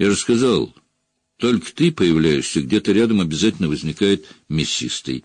Я же сказал, только ты появляешься, где-то рядом обязательно возникает мясистый.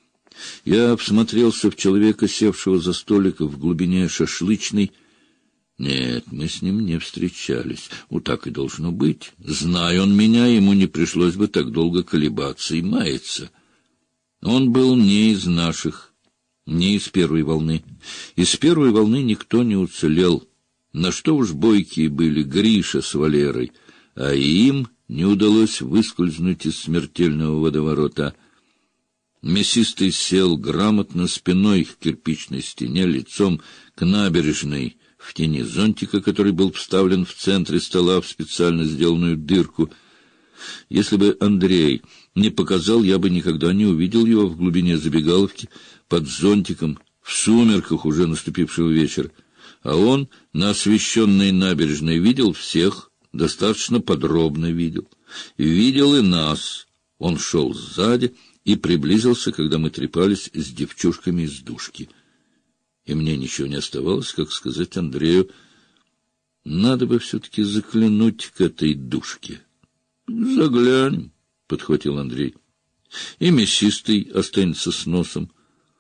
Я всмотрелся в человека, севшего за столик в глубине шашлычной. Нет, мы с ним не встречались. Вот так и должно быть. Зная он меня, ему не пришлось бы так долго колебаться и маяться. Он был не из наших, не из первой волны. Из первой волны никто не уцелел. На что уж бойкие были Гриша с Валерой, а им не удалось выскользнуть из смертельного водоворота. Мясистый сел грамотно спиной к кирпичной стене, лицом к набережной, в тени зонтика, который был вставлен в центре стола в специально сделанную дырку. Если бы Андрей не показал, я бы никогда не увидел его в глубине забегаловки, под зонтиком, в сумерках уже наступившего вечера. А он на освещенной набережной видел всех, достаточно подробно видел. Видел и нас. Он шел сзади и приблизился, когда мы трепались с девчушками из душки. И мне ничего не оставалось, как сказать Андрею: надо бы все-таки заглянуть к этой душке. — Заглянем, — подхватил Андрей. — И мясистый останется с носом.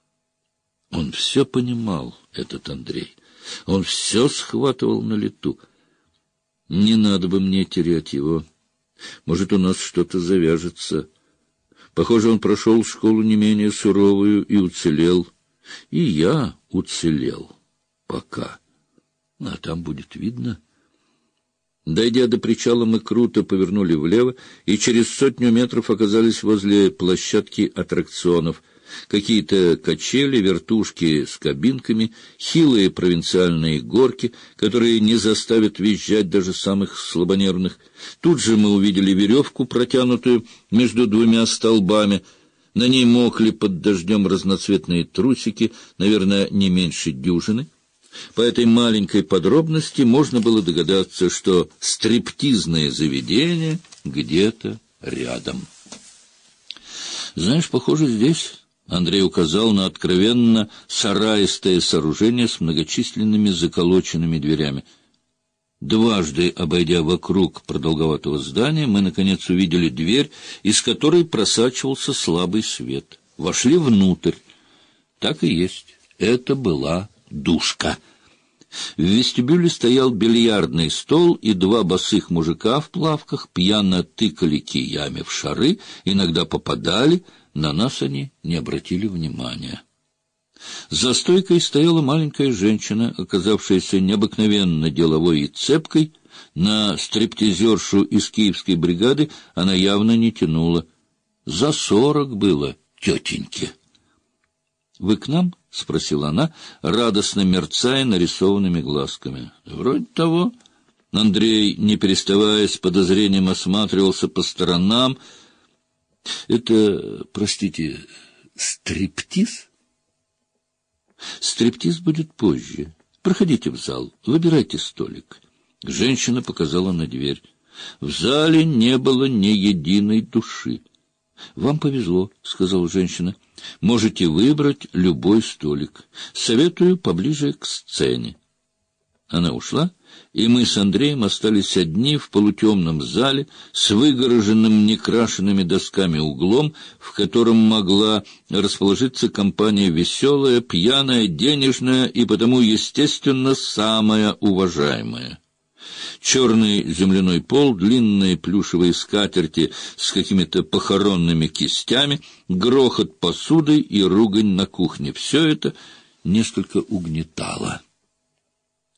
Он все понимал, этот Андрей. Он все схватывал на лету. Не надо бы мне терять его. Может, у нас что-то завяжется. Похоже, он прошел школу не менее суровую и уцелел. И я уцелел. Пока. А там будет видно. Дойдя до причала, мы круто повернули влево и через 100 метров оказались возле площадки аттракционов. Какие-то качели, вертушки с кабинками, хилые провинциальные горки, которые не заставят визжать даже самых слабонервных. Тут же мы увидели веревку, протянутую между двумя столбами. На ней мокли под дождем разноцветные трусики, наверное, не меньше дюжины. По этой маленькой подробности можно было догадаться, что стриптизное заведение где-то рядом. Знаешь, похоже, здесь... Андрей указал на откровенно сараистое сооружение с многочисленными заколоченными дверями. Дважды обойдя вокруг продолговатого здания, мы, наконец, увидели дверь, из которой просачивался слабый свет. Вошли внутрь. Так и есть. Это была душка. В вестибюле стоял бильярдный стол, и два босых мужика в плавках пьяно тыкали киями в шары, иногда попадали. На нас они не обратили внимания. За стойкой стояла маленькая женщина, оказавшаяся необыкновенно деловой и цепкой. На стриптизершу из киевской бригады она явно не тянула. За 40 было тетеньке. — Вы к нам? — спросила она, радостно мерцая нарисованными глазками. — Вроде того. Андрей, не переставая, с подозрением осматривался по сторонам. — Это, простите, стриптиз? — Стриптиз будет позже. Проходите в зал, выбирайте столик. Женщина показала на дверь. В зале не было ни единой души. — Вам повезло, — сказала женщина. — Можете выбрать любой столик. Советую поближе к сцене. Она ушла, и мы с Андреем остались одни в полутемном зале с выгороженным некрашенными досками углом, в котором могла расположиться компания веселая, пьяная, денежная и потому, естественно, самая уважаемая. Черный земляной пол, длинные плюшевые скатерти с какими-то похоронными кистями, грохот посуды и ругань на кухне — все это несколько угнетало.